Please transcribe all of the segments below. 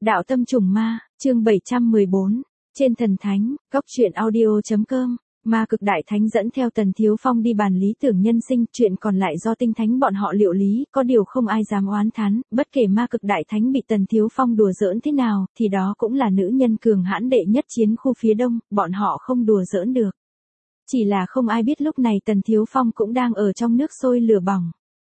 Đạo tâm trùng ma, chương 714, trên thần thánh, góc truyện audio.com, ma cực đại thánh dẫn theo Tần Thiếu Phong đi bàn lý tưởng nhân sinh, chuyện còn lại do tinh thánh bọn họ liệu lý, có điều không ai dám oán thán, bất kể ma cực đại thánh bị Tần Thiếu Phong đùa giỡn thế nào, thì đó cũng là nữ nhân cường hãn đệ nhất chiến khu phía đông, bọn họ không đùa giỡn được. Chỉ là không ai biết lúc này Tần Thiếu Phong cũng đang ở trong nước sôi lửa bỏng.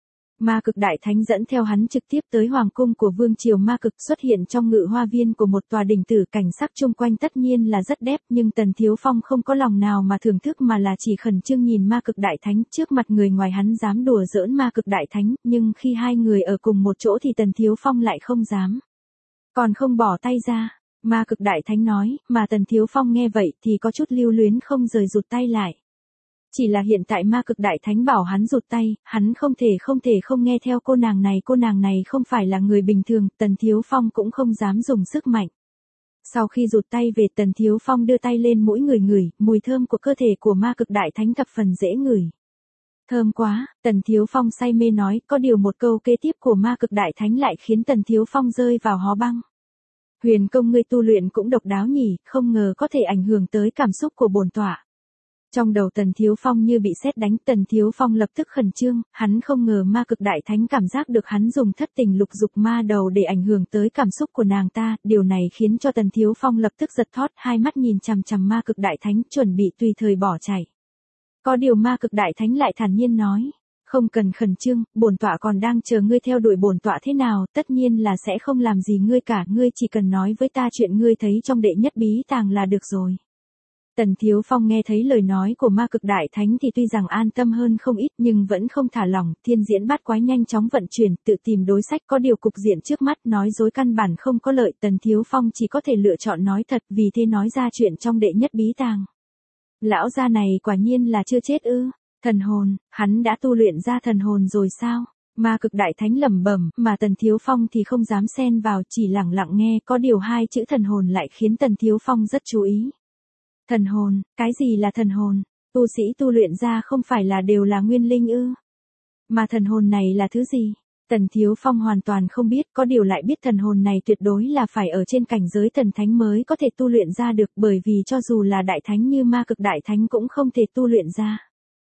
Ma cực đại thánh dẫn theo hắn trực tiếp tới hoàng cung của vương triều ma cực, xuất hiện trong ngự hoa viên của một tòa đình tử, cảnh sắc chung quanh tất nhiên là rất đẹp, nhưng Tần Thiếu Phong không có lòng nào mà thưởng thức mà là chỉ khẩn trương nhìn ma cực đại thánh. Trước mặt người ngoài hắn dám đùa giỡn ma cực đại thánh, nhưng khi hai người ở cùng một chỗ thì Tần Thiếu Phong lại không dám. Còn không bỏ tay ra, ma cực đại thánh nói, mà Tần Thiếu Phong nghe vậy thì có chút lưu luyến không rời rụt tay lại. Chỉ là hiện tại ma cực đại thánh bảo hắn rụt tay, hắn không thể không nghe theo cô nàng này không phải là người bình thường, Tần Thiếu Phong cũng không dám dùng sức mạnh. Sau khi rụt tay về, Tần Thiếu Phong đưa tay lên mũi ngửi, mùi thơm của cơ thể của ma cực đại thánh thập phần dễ ngửi. Thơm quá, Tần Thiếu Phong say mê nói, có điều một câu kế tiếp của ma cực đại thánh lại khiến Tần Thiếu Phong rơi vào hó băng. Huyền công ngươi tu luyện cũng độc đáo nhỉ, không ngờ có thể ảnh hưởng tới cảm xúc của bổn tọa. Trong đầu Tần Thiếu Phong như bị sét đánh, Tần Thiếu Phong lập tức khẩn trương, hắn không ngờ ma cực đại thánh cảm giác được hắn dùng thất tình lục dục ma đầu để ảnh hưởng tới cảm xúc của nàng ta, điều này khiến cho Tần Thiếu Phong lập tức giật thót, hai mắt nhìn chằm chằm ma cực đại thánh, chuẩn bị tùy thời bỏ chạy. Có điều ma cực đại thánh lại thản nhiên nói, không cần khẩn trương, bổn tọa còn đang chờ ngươi theo đuổi bổn tọa thế nào, tất nhiên là sẽ không làm gì ngươi cả, ngươi chỉ cần nói với ta chuyện ngươi thấy trong đệ nhất bí tàng là được rồi. Tần Thiếu Phong nghe thấy lời nói của ma cực đại thánh thì tuy rằng an tâm hơn không ít nhưng vẫn không thả lỏng, thiên diễn bát quái nhanh chóng vận chuyển, tự tìm đối sách, có điều cục diện trước mắt nói dối căn bản không có lợi, Tần Thiếu Phong chỉ có thể lựa chọn nói thật, vì thế nói ra chuyện trong đệ nhất bí tàng. Lão gia này quả nhiên là chưa chết ư? Thần hồn, hắn đã tu luyện ra thần hồn rồi sao? Ma cực đại thánh lẩm bẩm, mà Tần Thiếu Phong thì không dám xen vào, chỉ lặng lặng nghe, có điều hai chữ thần hồn lại khiến Tần Thiếu Phong rất chú ý. Thần hồn, cái gì là thần hồn? Tu sĩ tu luyện ra không phải là đều là nguyên linh ư? Mà thần hồn này là thứ gì? Tần Thiếu Phong hoàn toàn không biết, có điều lại biết thần hồn này tuyệt đối là phải ở trên cảnh giới thần thánh mới có thể tu luyện ra được, bởi vì cho dù là đại thánh như ma cực đại thánh cũng không thể tu luyện ra.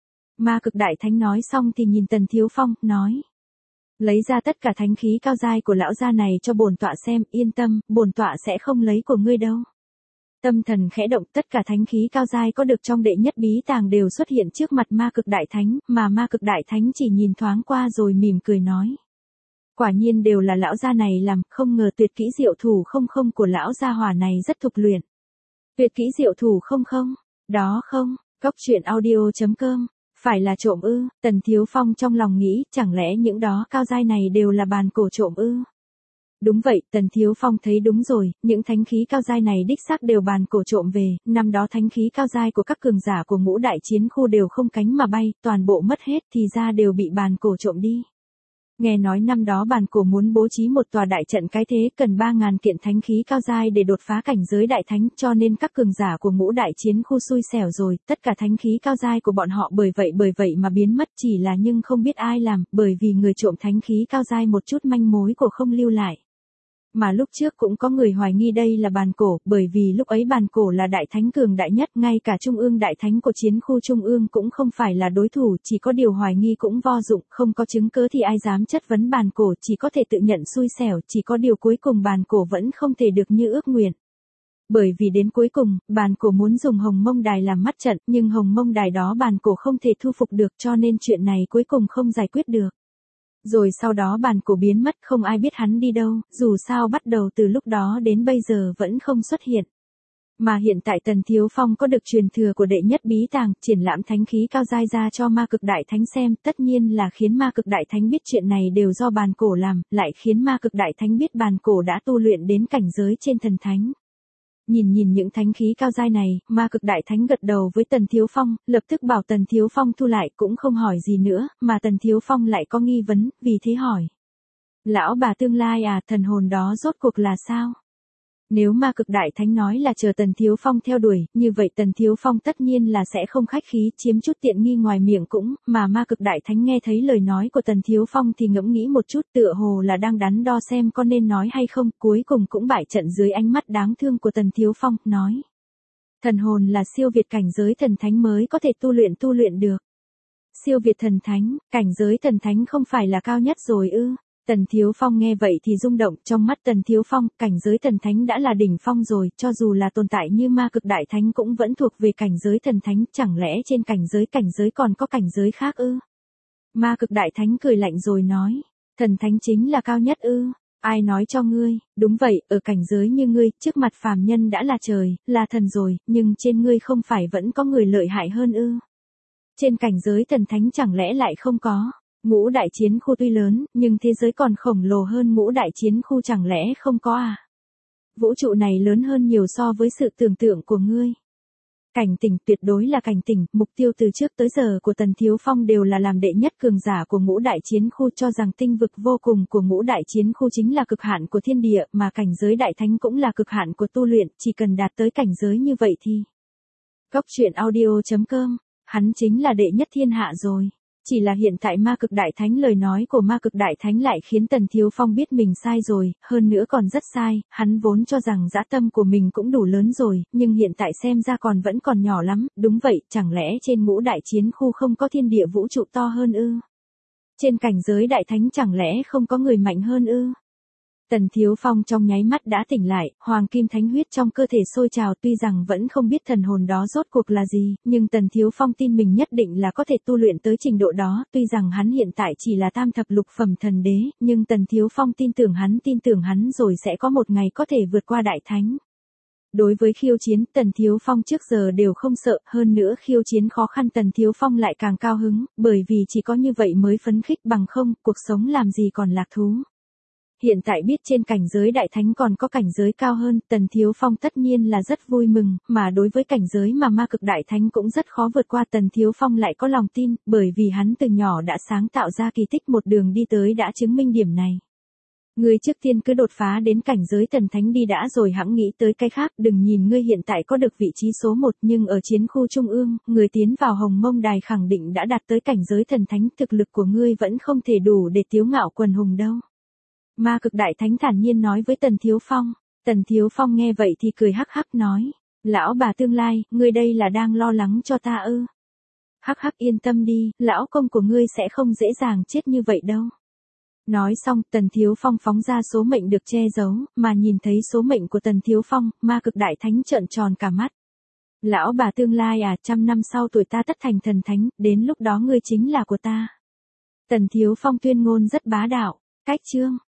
Ma cực đại thánh nói xong thì nhìn Tần Thiếu Phong, nói. Lấy ra tất cả thánh khí cao giai của lão gia này cho bổn tọa xem, yên tâm, bổn tọa sẽ không lấy của ngươi đâu. Tâm thần khẽ động, tất cả thánh khí cao giai có được trong đệ nhất bí tàng đều xuất hiện trước mặt ma cực đại thánh, mà ma cực đại thánh chỉ nhìn thoáng qua rồi mỉm cười nói. Quả nhiên đều là lão gia này làm, không ngờ tuyệt kỹ diệu thủ không của lão gia hỏa này rất thục luyện. Tuyệt kỹ diệu thủ không, đó không, góc truyện audio.com, phải là trộm ư? Tần Thiếu Phong trong lòng nghĩ, chẳng lẽ những đó cao giai này đều là bàn cổ trộm ư? Đúng vậy, Tần Thiếu Phong thấy đúng rồi, những thánh khí cao giai này đích xác đều bàn cổ trộm về, năm đó thánh khí cao giai của các cường giả của ngũ đại chiến khu đều không cánh mà bay, toàn bộ mất hết thì ra đều bị bàn cổ trộm đi. Nghe nói năm đó bàn cổ muốn bố trí một tòa đại trận cái thế, cần 3.000 kiện thánh khí cao giai để đột phá cảnh giới đại thánh, cho nên các cường giả của ngũ đại chiến khu xui xẻo rồi, tất cả thánh khí cao giai của bọn họ bởi vậy mà biến mất, chỉ là nhưng không biết ai làm, bởi vì người trộm thánh khí cao giai một chút manh mối của không lưu lại. Mà lúc trước cũng có người hoài nghi đây là bàn cổ, bởi vì lúc ấy bàn cổ là đại thánh cường đại nhất, ngay cả trung ương đại thánh của chiến khu trung ương cũng không phải là đối thủ, chỉ có điều hoài nghi cũng vô dụng, không có chứng cứ thì ai dám chất vấn bàn cổ, chỉ có thể tự nhận xui xẻo, chỉ có điều cuối cùng bàn cổ vẫn không thể được như ước nguyện. Bởi vì đến cuối cùng, bàn cổ muốn dùng hồng mông đài làm mắt trận, nhưng hồng mông đài đó bàn cổ không thể thu phục được, cho nên chuyện này cuối cùng không giải quyết được. Rồi sau đó bàn cổ biến mất, không ai biết hắn đi đâu, dù sao bắt đầu từ lúc đó đến bây giờ vẫn không xuất hiện. Mà hiện tại Tần Thiếu Phong có được truyền thừa của đệ nhất bí tàng, triển lãm thánh khí cao giai ra cho ma cực đại thánh xem, tất nhiên là khiến ma cực đại thánh biết chuyện này đều do bàn cổ làm, lại khiến ma cực đại thánh biết bàn cổ đã tu luyện đến cảnh giới trên thần thánh. Nhìn những thánh khí cao giai này, ma cực đại thánh gật đầu với Tần Thiếu Phong, lập tức bảo Tần Thiếu Phong thu lại, cũng không hỏi gì nữa, mà Tần Thiếu Phong lại có nghi vấn, vì thế hỏi. Lão bà tương lai à, thần hồn đó rốt cuộc là sao? Nếu ma cực đại thánh nói là chờ Tần Thiếu Phong theo đuổi, như vậy Tần Thiếu Phong tất nhiên là sẽ không khách khí chiếm chút tiện nghi ngoài miệng cũng, mà ma cực đại thánh nghe thấy lời nói của Tần Thiếu Phong thì ngẫm nghĩ một chút tựa hồ là đang đắn đo xem có nên nói hay không, cuối cùng cũng bại trận dưới ánh mắt đáng thương của Tần Thiếu Phong, nói. Thần hồn là siêu việt cảnh giới thần thánh mới có thể tu luyện được. Siêu việt thần thánh, cảnh giới thần thánh không phải là cao nhất rồi ư? Tần Thiếu Phong nghe vậy thì rung động, trong mắt Tần Thiếu Phong, cảnh giới thần thánh đã là đỉnh phong rồi, cho dù là tồn tại như ma cực đại thánh cũng vẫn thuộc về cảnh giới thần thánh, chẳng lẽ trên cảnh giới còn có cảnh giới khác ư? Ma cực đại thánh cười lạnh rồi nói, thần thánh chính là cao nhất ư? Ai nói cho ngươi? Đúng vậy, ở cảnh giới như ngươi, trước mặt phàm nhân đã là trời, là thần rồi, nhưng trên ngươi không phải vẫn có người lợi hại hơn ư? Trên cảnh giới thần thánh chẳng lẽ lại không có? Ngũ đại chiến khu tuy lớn, nhưng thế giới còn khổng lồ hơn ngũ đại chiến khu chẳng lẽ không có à? Vũ trụ này lớn hơn nhiều so với sự tưởng tượng của ngươi. Cảnh tỉnh, tuyệt đối là cảnh tỉnh, mục tiêu từ trước tới giờ của Tần Thiếu Phong đều là làm đệ nhất cường giả của ngũ đại chiến khu, cho rằng tinh vực vô cùng của ngũ đại chiến khu chính là cực hạn của thiên địa, mà cảnh giới đại thánh cũng là cực hạn của tu luyện, chỉ cần đạt tới cảnh giới như vậy thì. Cốc truyện audio.com, hắn chính là đệ nhất thiên hạ rồi. Chỉ là hiện tại ma cực đại thánh lời nói của ma cực đại thánh lại khiến Tần Thiếu Phong biết mình sai rồi, hơn nữa còn rất sai, hắn vốn cho rằng dã tâm của mình cũng đủ lớn rồi, nhưng hiện tại xem ra vẫn còn nhỏ lắm, đúng vậy, chẳng lẽ trên ngũ đại chiến khu không có thiên địa vũ trụ to hơn ư? Trên cảnh giới đại thánh chẳng lẽ không có người mạnh hơn ư? Tần Thiếu Phong trong nháy mắt đã tỉnh lại, hoàng kim thánh huyết trong cơ thể sôi trào, tuy rằng vẫn không biết thần hồn đó rốt cuộc là gì, nhưng Tần Thiếu Phong tin mình nhất định là có thể tu luyện tới trình độ đó, tuy rằng hắn hiện tại chỉ là tam thập lục phẩm thần đế, nhưng Tần Thiếu Phong tin tưởng hắn rồi sẽ có một ngày có thể vượt qua đại thánh. Đối với khiêu chiến, Tần Thiếu Phong trước giờ đều không sợ, hơn nữa khiêu chiến khó khăn Tần Thiếu Phong lại càng cao hứng, bởi vì chỉ có như vậy mới phấn khích, bằng không, cuộc sống làm gì còn lạc thú. Hiện tại biết trên cảnh giới đại thánh còn có cảnh giới cao hơn, Tần Thiếu Phong tất nhiên là rất vui mừng, mà đối với cảnh giới mà ma cực đại thánh cũng rất khó vượt qua, Tần Thiếu Phong lại có lòng tin, bởi vì hắn từ nhỏ đã sáng tạo ra kỳ tích, một đường đi tới đã chứng minh điểm này. Ngươi trước tiên cứ đột phá đến cảnh giới thần thánh đi đã rồi hẵng nghĩ tới cái khác, đừng nhìn ngươi hiện tại có được vị trí số 1 nhưng ở chiến khu trung ương, người tiến vào Hồng Mông Đài khẳng định đã đạt tới cảnh giới thần thánh, thực lực của ngươi vẫn không thể đủ để tiếu ngạo quần hùng đâu. Ma cực đại thánh thản nhiên nói với Tần Thiếu Phong. Tần Thiếu Phong nghe vậy thì cười hắc hắc nói, lão bà tương lai, ngươi đây là đang lo lắng cho ta ư? Hắc hắc yên tâm đi, lão công của ngươi sẽ không dễ dàng chết như vậy đâu. Nói xong, Tần Thiếu Phong phóng ra số mệnh được che giấu, mà nhìn thấy số mệnh của Tần Thiếu Phong, ma cực đại thánh trợn tròn cả mắt. Lão bà tương lai à, 100 năm sau tuổi ta tất thành thần thánh, đến lúc đó ngươi chính là của ta. Tần Thiếu Phong tuyên ngôn rất bá đạo. Cách chương